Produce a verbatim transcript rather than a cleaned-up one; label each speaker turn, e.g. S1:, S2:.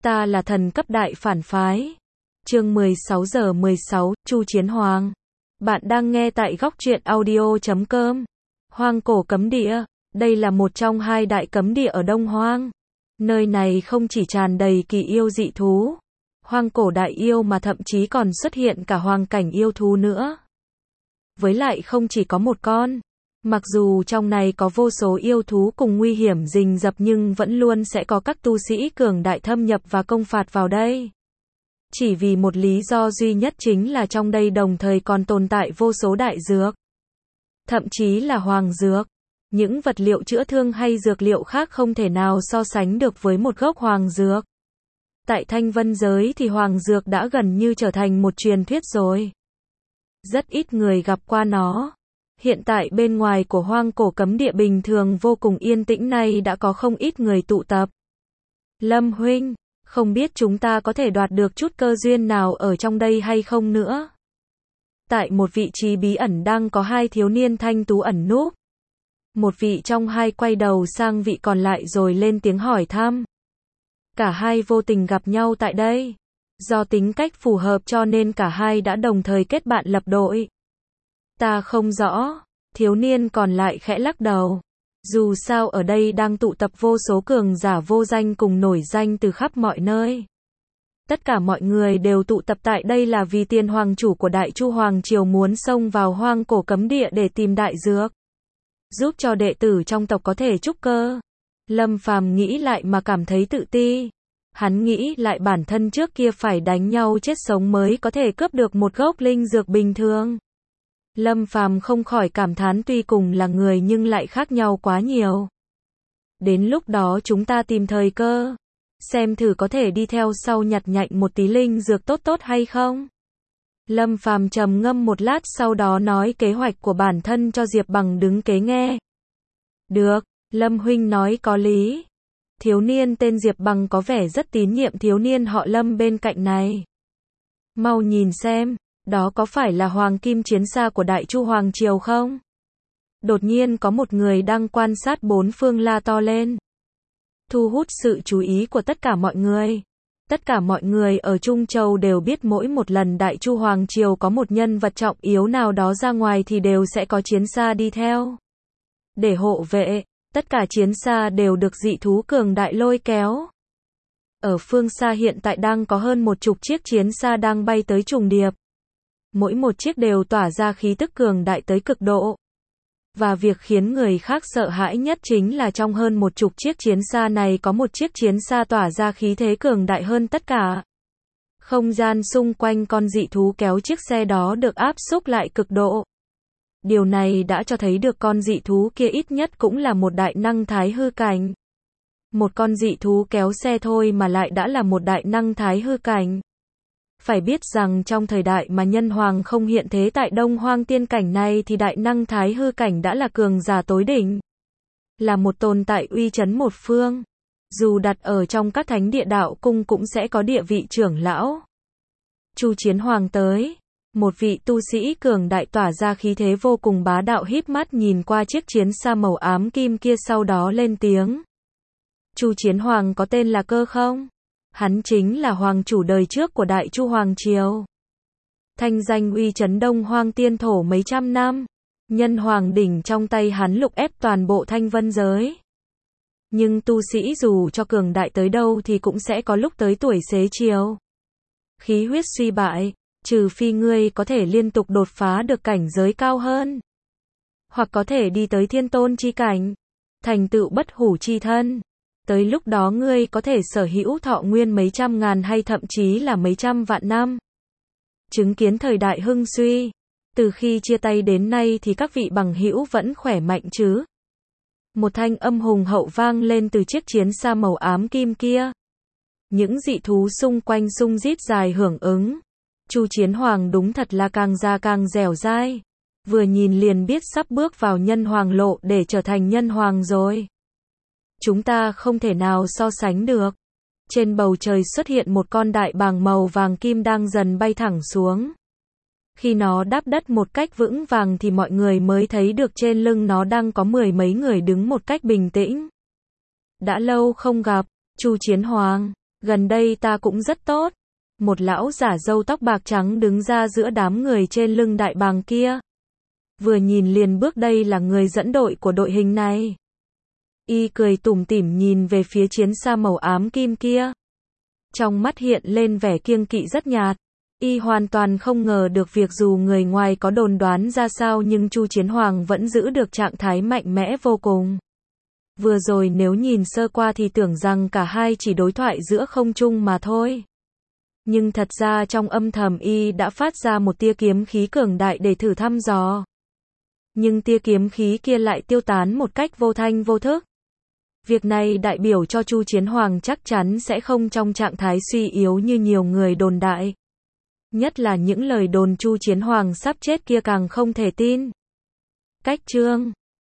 S1: Ta là thần cấp đại phản phái. Chương mười sáu giờ mười sáu, Chu Chiến Hoàng. Bạn đang nghe tại góc truyện audio chấm com. Hoang cổ cấm địa. Đây là một trong hai đại cấm địa ở Đông Hoang. Nơi này không chỉ tràn đầy kỳ yêu dị thú, hoang cổ đại yêu mà thậm chí còn xuất hiện cả hoàng cảnh yêu thú nữa. Với lại không chỉ có một con. Mặc dù trong này có vô số yêu thú cùng nguy hiểm rình rập nhưng vẫn luôn sẽ có các tu sĩ cường đại thâm nhập và công phạt vào đây. Chỉ vì một lý do duy nhất chính là trong đây đồng thời còn tồn tại vô số đại dược. Thậm chí là hoàng dược. Những vật liệu chữa thương hay dược liệu khác không thể nào so sánh được với một gốc hoàng dược. Tại Thanh Vân giới thì hoàng dược đã gần như trở thành một truyền thuyết rồi. Rất ít người gặp qua nó. Hiện tại bên ngoài của hoang cổ cấm địa bình thường vô cùng yên tĩnh này đã có không ít người tụ tập. Lâm huynh, không biết chúng ta có thể đoạt được chút cơ duyên nào ở trong đây hay không nữa. Tại một vị trí bí ẩn đang có hai thiếu niên thanh tú ẩn núp. Một vị trong hai quay đầu sang vị còn lại rồi lên tiếng hỏi thăm. Cả hai vô tình gặp nhau tại đây. Do tính cách phù hợp cho nên cả hai đã đồng thời kết bạn lập đội. Ta không rõ, thiếu niên còn lại khẽ lắc đầu. Dù sao ở đây đang tụ tập vô số cường giả vô danh cùng nổi danh từ khắp mọi nơi. Tất cả mọi người đều tụ tập tại đây là vì tiền hoàng chủ của Đại Chu Hoàng Triều muốn xông vào hoang cổ cấm địa để tìm đại dược. Giúp cho đệ tử trong tộc có thể trúc cơ. Lâm Phàm nghĩ lại mà cảm thấy tự ti. Hắn nghĩ lại bản thân trước kia phải đánh nhau chết sống mới có thể cướp được một gốc linh dược bình thường. Lâm Phàm không khỏi cảm thán tuy cùng là người nhưng lại khác nhau quá nhiều. Đến lúc đó chúng ta tìm thời cơ, xem thử có thể đi theo sau nhặt nhạnh một tí linh dược tốt tốt hay không. Lâm Phàm trầm ngâm một lát sau đó nói kế hoạch của bản thân cho Diệp Bằng đứng kế nghe. Được, Lâm huynh nói có lý. Thiếu niên tên Diệp Bằng có vẻ rất tín nhiệm thiếu niên họ Lâm bên cạnh này. Mau nhìn xem, đó có phải là Hoàng Kim Chiến Xa của Đại Chu Hoàng Triều không? Đột nhiên có một người đang quan sát bốn phương la to lên. Thu hút sự chú ý của tất cả mọi người. Tất cả mọi người ở Trung Châu đều biết mỗi một lần Đại Chu Hoàng Triều có một nhân vật trọng yếu nào đó ra ngoài thì đều sẽ có chiến xa đi theo. Để hộ vệ, tất cả chiến xa đều được dị thú cường đại lôi kéo. Ở phương xa hiện tại đang có hơn một chục chiếc chiến xa đang bay tới trùng điệp. Mỗi một chiếc đều tỏa ra khí tức cường đại tới cực độ. Và việc khiến người khác sợ hãi nhất chính là trong hơn một chục chiếc chiến xa này có một chiếc chiến xa tỏa ra khí thế cường đại hơn tất cả. Không gian xung quanh con dị thú kéo chiếc xe đó được áp xúc lại cực độ. Điều này đã cho thấy được con dị thú kia ít nhất cũng là một đại năng thái hư cảnh. Một con dị thú kéo xe thôi mà lại đã là một đại năng thái hư cảnh. Phải biết rằng trong thời đại mà nhân hoàng không hiện thế tại Đông Hoang tiên cảnh này thì đại năng thái hư cảnh đã là cường giả tối đỉnh. Là một tồn tại uy chấn một phương. Dù đặt ở trong các thánh địa đạo cung cũng sẽ có địa vị trưởng lão. Chu Chiến Hoàng tới. Một vị tu sĩ cường đại tỏa ra khí thế vô cùng bá đạo híp mắt nhìn qua chiếc chiến xa màu ám kim kia sau đó lên tiếng. Chu Chiến Hoàng có tên là Cơ không? Hắn chính là hoàng chủ đời trước của Đại Chu Hoàng Triều. Thanh danh uy chấn Đông Hoang tiên thổ mấy trăm năm. Nhân hoàng đỉnh trong tay hắn lục ép toàn bộ Thanh Vân giới. Nhưng tu sĩ dù cho cường đại tới đâu thì cũng sẽ có lúc tới tuổi xế chiều. Khí huyết suy bại, trừ phi ngươi có thể liên tục đột phá được cảnh giới cao hơn. Hoặc có thể đi tới thiên tôn chi cảnh, thành tựu bất hủ chi thân. Tới lúc đó ngươi có thể sở hữu thọ nguyên mấy trăm ngàn hay thậm chí là mấy trăm vạn năm. Chứng kiến thời đại hưng suy. Từ khi chia tay đến nay thì các vị bằng hữu vẫn khỏe mạnh chứ? Một thanh âm hùng hậu vang lên từ chiếc chiến xa màu ám kim kia. Những dị thú xung quanh sung rít dài hưởng ứng. Chu Chiến Hoàng đúng thật là càng già càng dẻo dai. Vừa nhìn liền biết sắp bước vào nhân hoàng lộ để trở thành nhân hoàng rồi. Chúng ta không thể nào so sánh được. Trên bầu trời xuất hiện một con đại bàng màu vàng kim đang dần bay thẳng xuống. Khi nó đáp đất một cách vững vàng thì mọi người mới thấy được trên lưng nó đang có mười mấy người đứng một cách bình tĩnh. Đã lâu không gặp, Chu Chiến Hoàng. Gần đây ta cũng rất tốt. Một lão giả râu tóc bạc trắng đứng ra giữa đám người trên lưng đại bàng kia. Vừa nhìn liền bước đây là người dẫn đội của đội hình này. Y cười tủm tỉm nhìn về phía chiến xa màu ám kim kia. Trong mắt hiện lên vẻ kiêng kỵ rất nhạt. Y hoàn toàn không ngờ được việc dù người ngoài có đồn đoán ra sao nhưng Chu Chiến Hoàng vẫn giữ được trạng thái mạnh mẽ vô cùng. Vừa rồi nếu nhìn sơ qua thì tưởng rằng cả hai chỉ đối thoại giữa không trung mà thôi. Nhưng thật ra trong âm thầm Y đã phát ra một tia kiếm khí cường đại để thử thăm dò. Nhưng tia kiếm khí kia lại tiêu tán một cách vô thanh vô thức. Việc này đại biểu cho Chu Chiến Hoàng chắc chắn sẽ không trong trạng thái suy yếu như nhiều người đồn đại. Nhất là những lời đồn Chu Chiến Hoàng sắp chết kia càng không thể tin. Cách chương